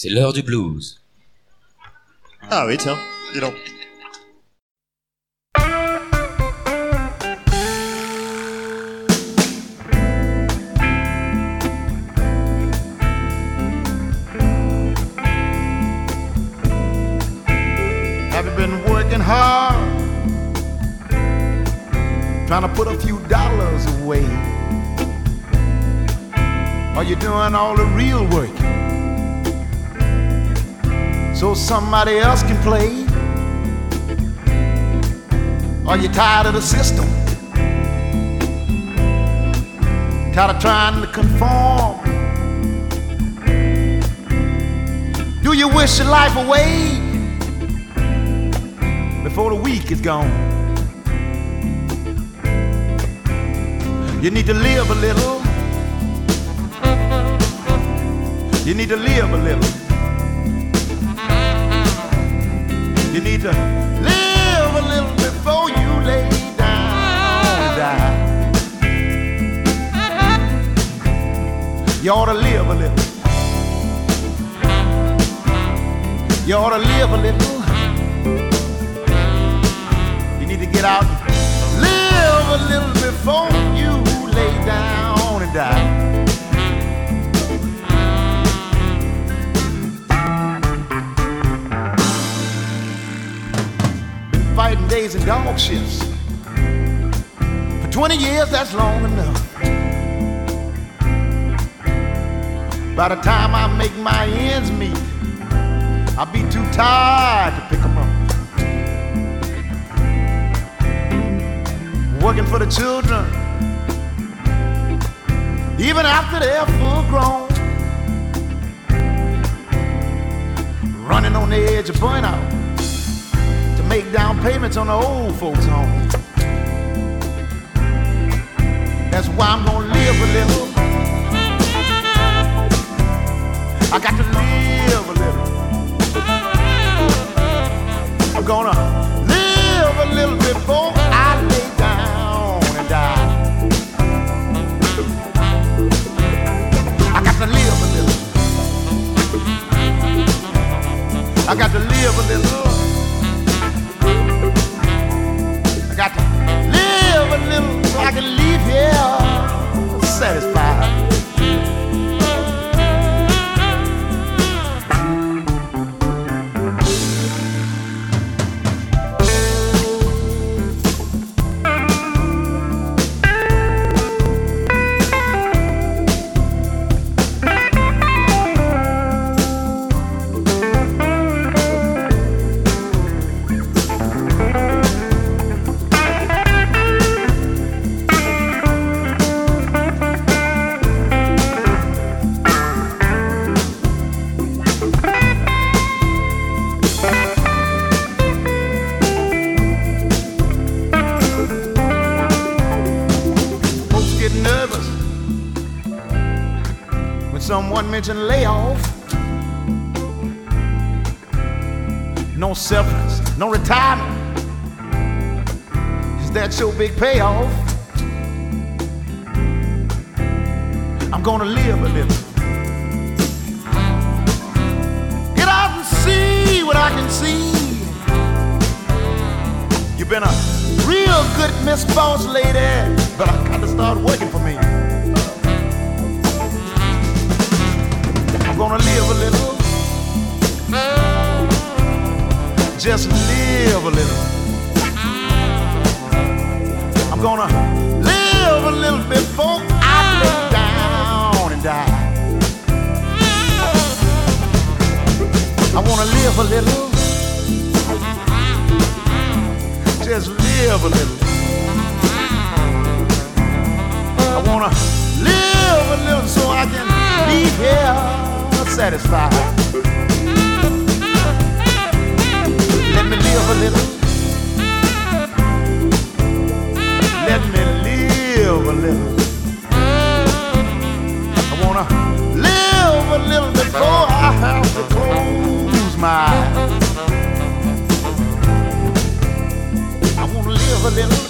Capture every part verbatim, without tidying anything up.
C'est l'heure du blues. Ah oui, tiens, dis donc. Have you been working hard, trying to put a few dollars away? Are you doing all the real work so somebody else can play? Are you tired of the system? Tired of trying to conform? Do you wish your life away before the week is gone? You need to live a little. You need to live a little. You need to live a little before you lay down and die. You ought to live a little. You ought to live a little. You need to get out and live a little before you lay down and die. Fighting days and dog shifts for twenty years, that's long enough. By the time I make my ends meet, I'll be too tired to pick them up. Working for the children, even after they're full grown. Running on the edge of burnout, make down payments on the old folks' home. That's why I'm gonna live a little. I got to live a little. I'm gonna live a little before I lay down and die. I got to live a little. I got to live a little. I got to live a little so I can leave here satisfied. Someone mentioned layoff. No severance, no retirement. Is that your big payoff? I'm gonna live a little. Get out and see what I can see. You've been a real good Miss Boss Lady, but I gotta start working for me. I'm gonna live a little. Just live a little. I'm gonna live a little before I lay down and die. I wanna live a little. Just live a little. I wanna live a little so I can leave here satisfied. Let me live a little. Let me live a little. I wanna live a little before I have to close my eyes. I wanna live a little.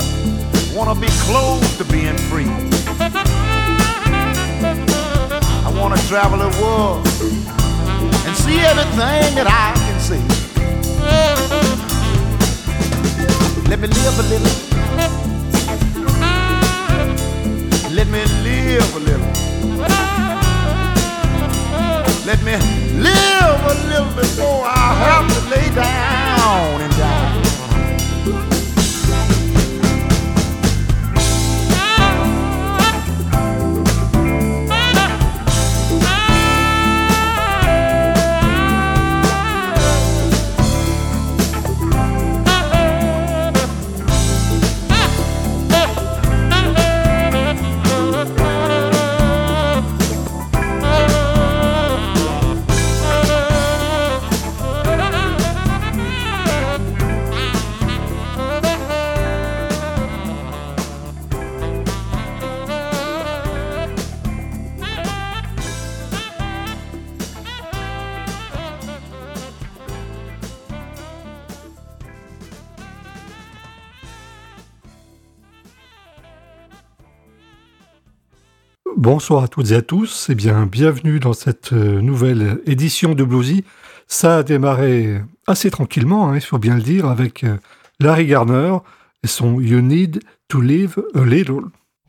Wanna be close to being free. I want to travel the world and see everything that I can see. Let me live a little. Let me live a little. Let me live a little before I have to lay down and die. Bonsoir à toutes et à tous, et bien bienvenue dans cette nouvelle édition de Bluesy. Ça a démarré assez tranquillement, hein, il faut bien le dire, avec Larry Garner et son You Need to Live a Little.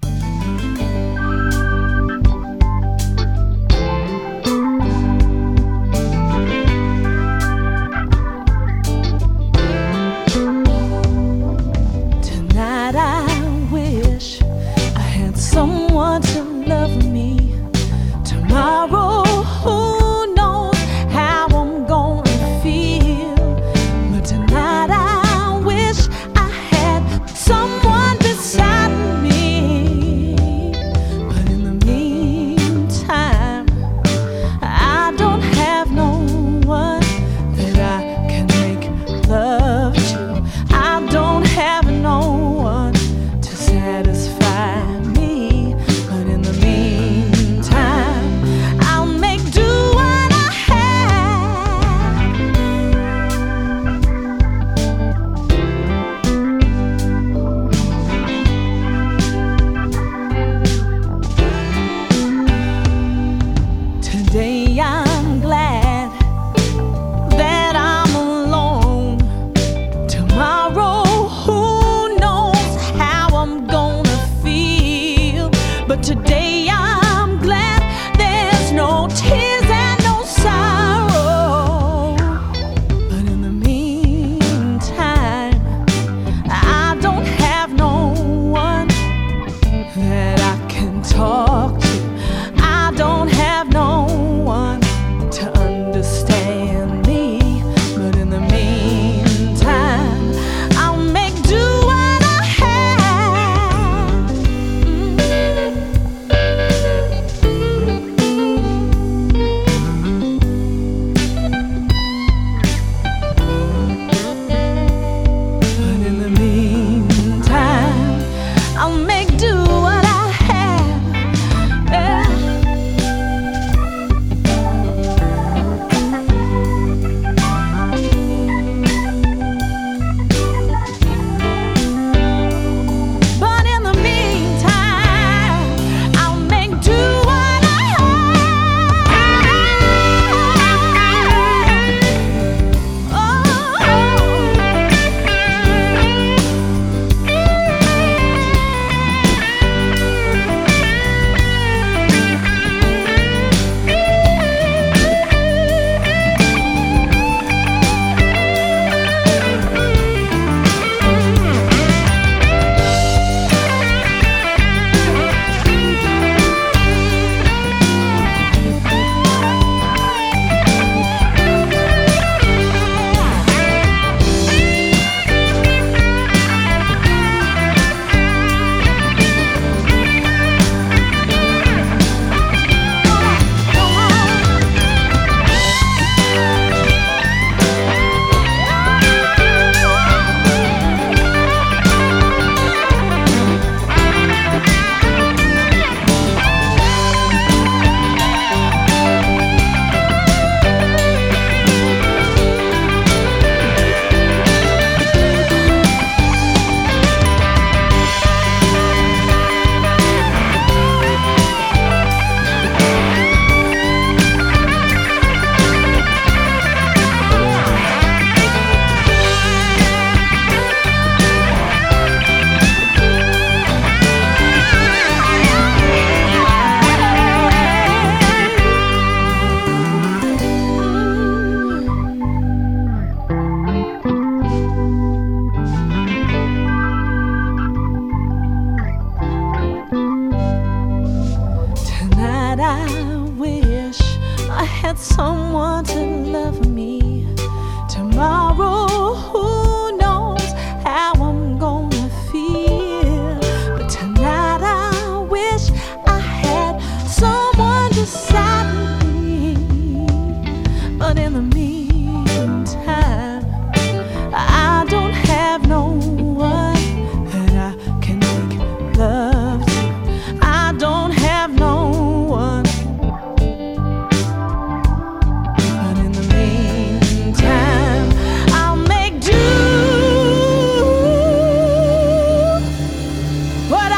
Tonight I wish I had someone to love me. Tomorrow, who knows how I'm gonna feel? But tonight I wish I had someone beside me. But in the meantime, I don't have no one that I can make love to. I don't have no one to satisfy me. But in the meantime, I'll make do what I have. Today I'm glad that I'm alone. Tomorrow, who knows how I'm gonna feel? But today I'm glad there's no tears and no sorrow. But in the meantime, I don't have no one that I can talk to. I don't have no one to understand me. But in the meantime, I'll make do what I have. Mm. had someone to love me. Tomorrow, who knows how I'm gonna feel. But tonight I wish I had someone beside me. But in the meantime, I don't have no one that I can make love to. I don't have no one. But in the meantime, I'll make do what I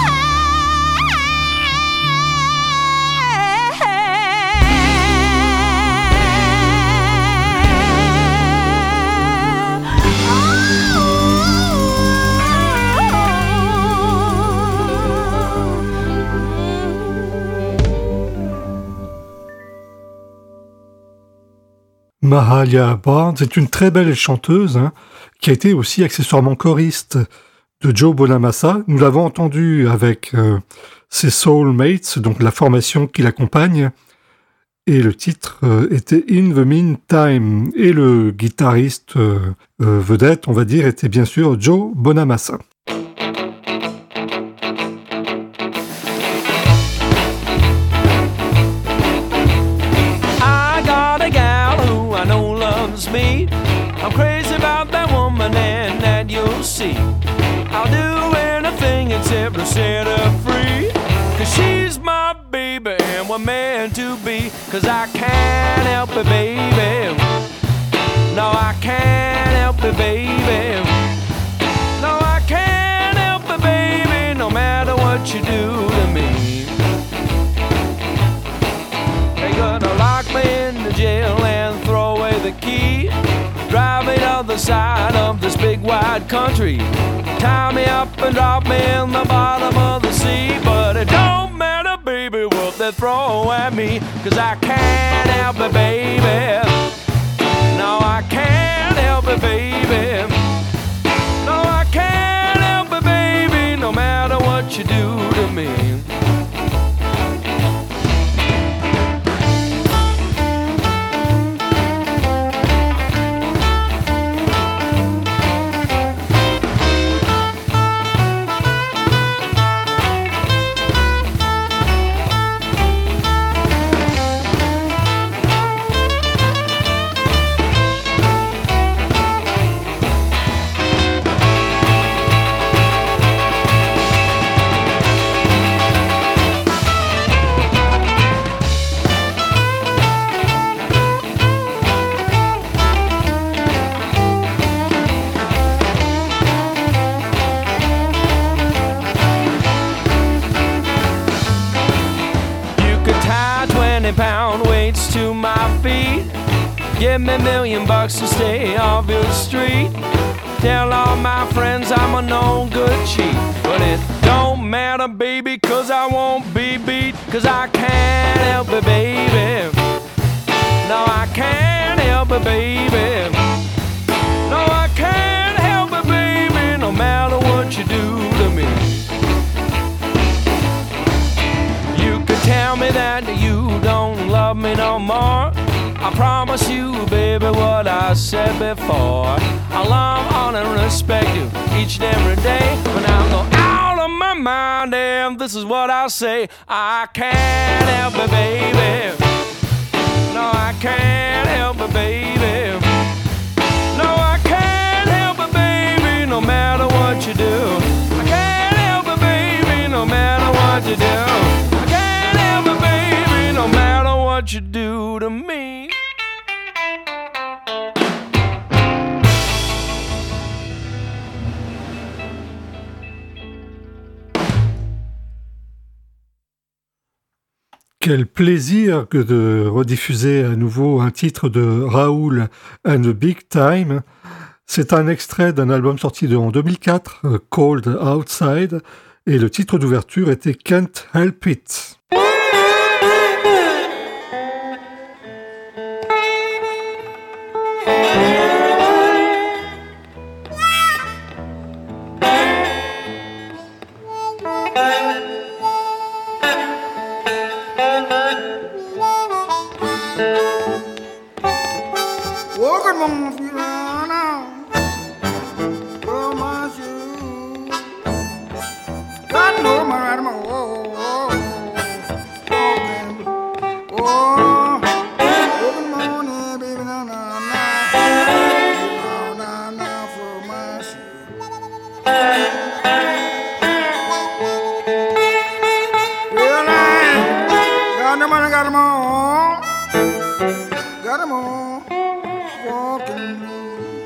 Mahalia Barnes est une très belle chanteuse hein, qui a été aussi accessoirement choriste de Joe Bonamassa. Nous l'avons entendue avec euh, ses Soulmates, donc la formation qui l'accompagne. Et le titre euh, était In the Meantime. Et le guitariste euh, euh, vedette, on va dire, était bien sûr Joe Bonamassa. Me. I'm crazy about that woman and that you'll see. I'll do anything except to set her free. Cause she's my baby and we're meant to be. Cause I can't help it, baby. No, I can't help it, baby. No, I can't help it, baby. No matter what you do to me. They're gonna lock me in the jail and throw away the key. Drive me to the side of this big wide country. Tie me up and drop me in the bottom of the sea. But it don't matter, baby, what they throw at me. Cause I can't help it, baby. No, I can't help it, baby. No, I can't help it, baby. No matter what you do to me. Pound weights to my feet. Give me a million bucks to stay off your street. Tell all my friends I'm a no good cheat. But it don't matter, baby, cause I won't be beat. Cause I can't help it, baby. No, I can't help it, baby. No, I can't help it, baby. No matter what you do to me. You could tell me that you don't love me no more. I promise you, baby, what I said before. I love, honor, and respect you each and every day. When I'm going out of my mind, and this is what I say. I can't help it, baby. No, I can't help it, baby. No, I can't help it, baby, no matter what you do. I can't help it, baby, no matter what you do. I can't help it, baby, no matter what you do to me. Quel plaisir que de rediffuser à nouveau un titre de Raoul and the Big Time. C'est un extrait d'un album sorti en deux mille quatre, Cold Outside, et le titre d'ouverture était Can't Help It. Thank you. Walking on feet run out for my shoes. God know my right my oh, oh, oh, oh, walking morning, baby, na na na, na na for my shoes. Well, I got them on, got them on, got them on, walking blue.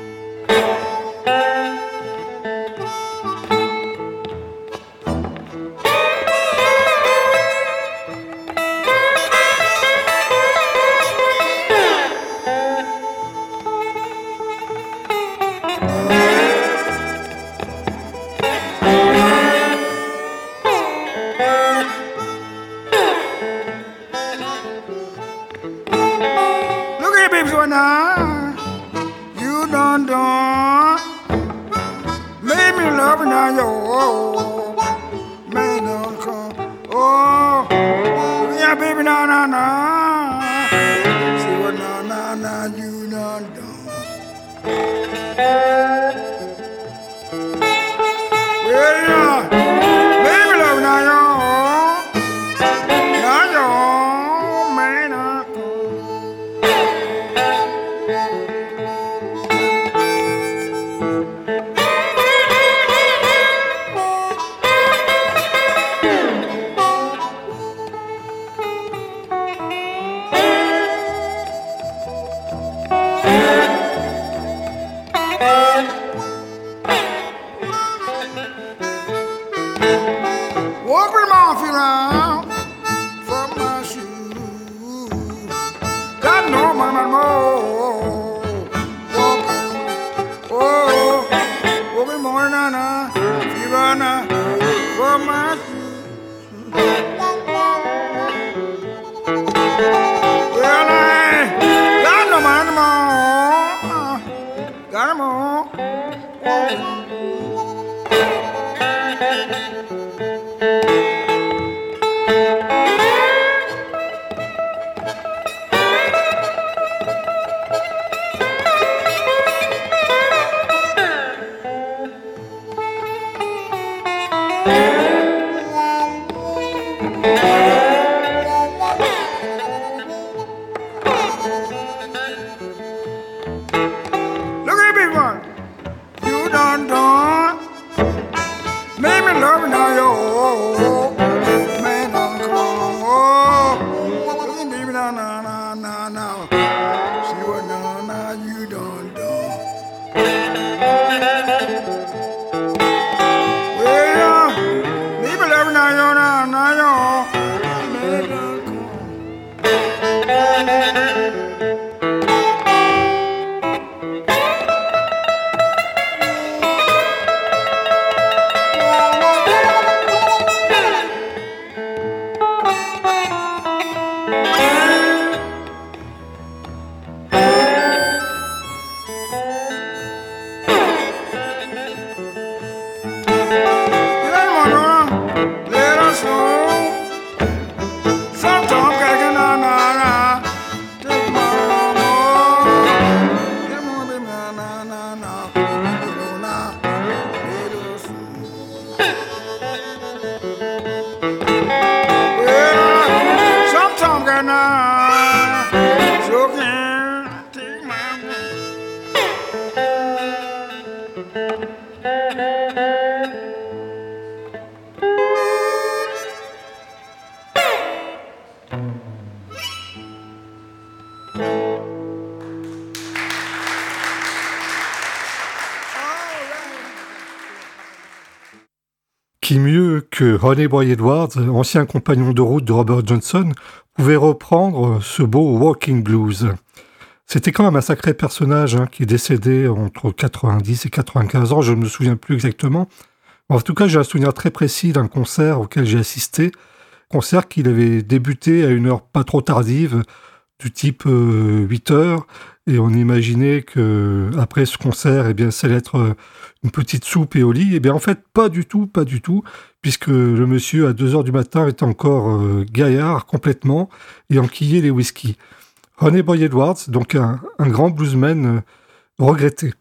Look at baby, so now you done done made me love now, yo. Man, don't come. Oh, yeah, baby, nah, nah, nah. See what nah, nah, nah, you done done. Well, yeah, baby, love now, yo. Now, yo, man, nah, come. Walk with my feet around from my shoes. God know my man more. Walking, oh, walking more than a feet around from my shoes. Well, I God know my man more. Got him all. Look at me, one. You done done. Made me love now, yo. Man, don't come on. Look at me, now, now, now, now, now. See what now, now you done done. Well, yeah. Made me love now, yo, now, now, yo. Man, don't come on. Let us know. Sometimes I can na na na. Take my more. Get more baby na na na na. You know now. Let us know. Well, sometimes I na. So can take my more. Qui mieux que Ronnie Boy Edwards, ancien compagnon de route de Robert Johnson, pouvait reprendre ce beau Walking Blues. C'était quand même un sacré personnage hein, qui est décédé entre quatre-vingt-dix et quatre-vingt-quinze ans, je ne me souviens plus exactement. En tout cas, j'ai un souvenir très précis d'un concert auquel j'ai assisté, concert qu'il avait débuté à une heure pas trop tardive, du type euh, huit heures, et on imaginait que après ce concert, eh bien, ça allait être euh, une petite soupe et au lit. Eh bien, en fait, pas du tout, pas du tout, puisque le monsieur, à deux heures du matin, était encore euh, gaillard complètement et enquillait les whisky. Honey Boy Edwards, donc un, un grand bluesman euh, regretté.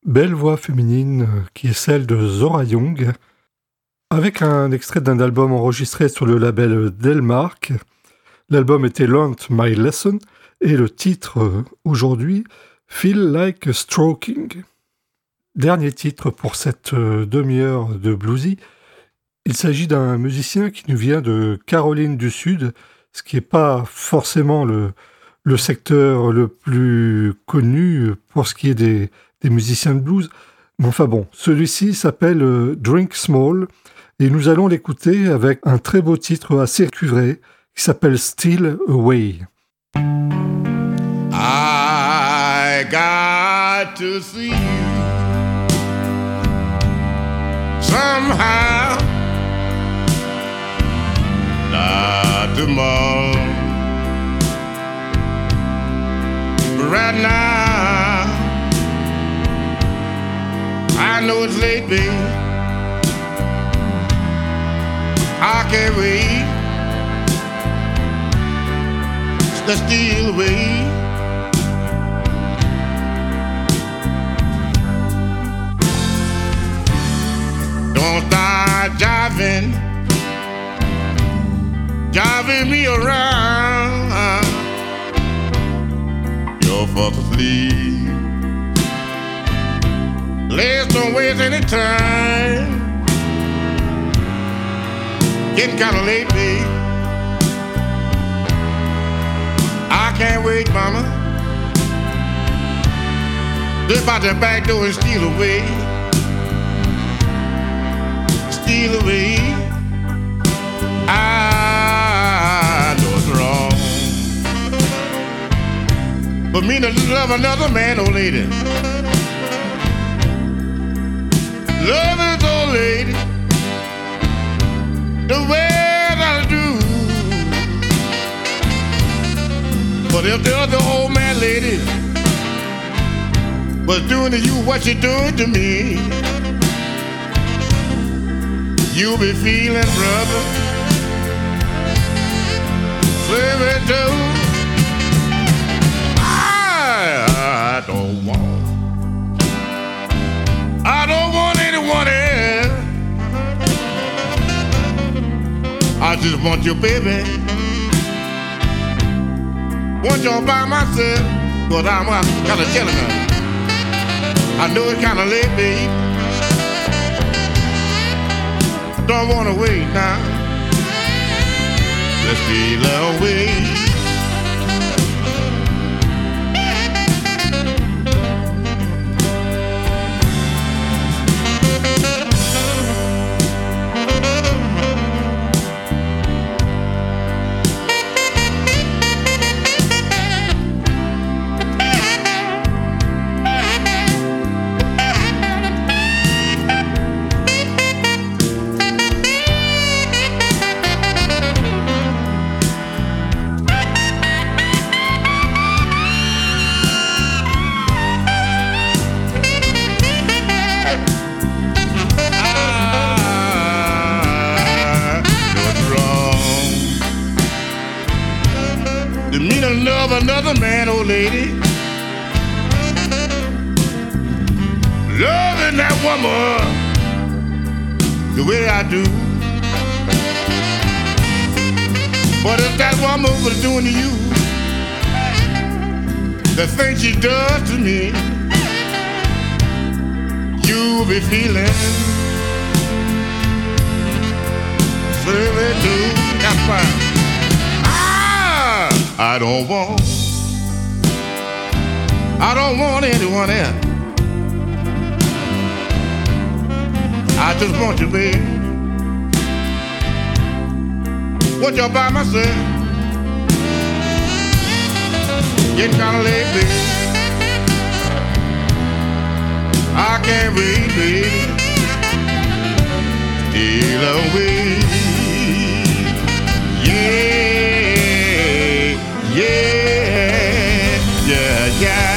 belle voix féminine euh, qui est celle de Zora Young, avec un extrait d'un album enregistré sur le label Delmark. L'album était Learned My Lesson et le titre euh, aujourd'hui Feel Like Stroking. Dernier titre pour cette euh, demi-heure de bluesy. Il s'agit d'un musicien qui nous vient de Caroline du Sud, ce qui n'est pas forcément le, le secteur le plus connu pour ce qui est des, des musiciens de blues. Mais enfin bon, celui-ci s'appelle euh, Drink Small et nous allons l'écouter avec un très beau titre assez cuivré qui s'appelle Steal Away. I got to see you somehow, not tomorrow, but right now. I know it's late, babe. I can't wait. Let's steal away. Don't start jiving, jiving me around. You're fast asleep. Let's don't waste any time. Getting kinda late, babe. I can't wait, mama. They're about to back door and steal away. Steal away. I know it's wrong. But me to love another man, old lady. Love this old lady the way that I do. But if the other old man lady was doing to you what you're doing to me, you'll be feeling, brother, slave too. I, I don't want, I don't want anyone else. I just want your baby. Want you all by myself, but I'm kind of telling her. I know it's kind of late, babe. Don't want to wait now. Let's steal away. Another man, old lady, loving that woman the way I do. But if that woman was doing to you the things she does to me, you'll be feeling slave too. That's fine. I don't want, I don't want anyone else. I just want you, baby. Want you by myself. Getting kinda late, baby. I can't wait, baby. Steal away. Yeah. Yeah, yeah, yeah.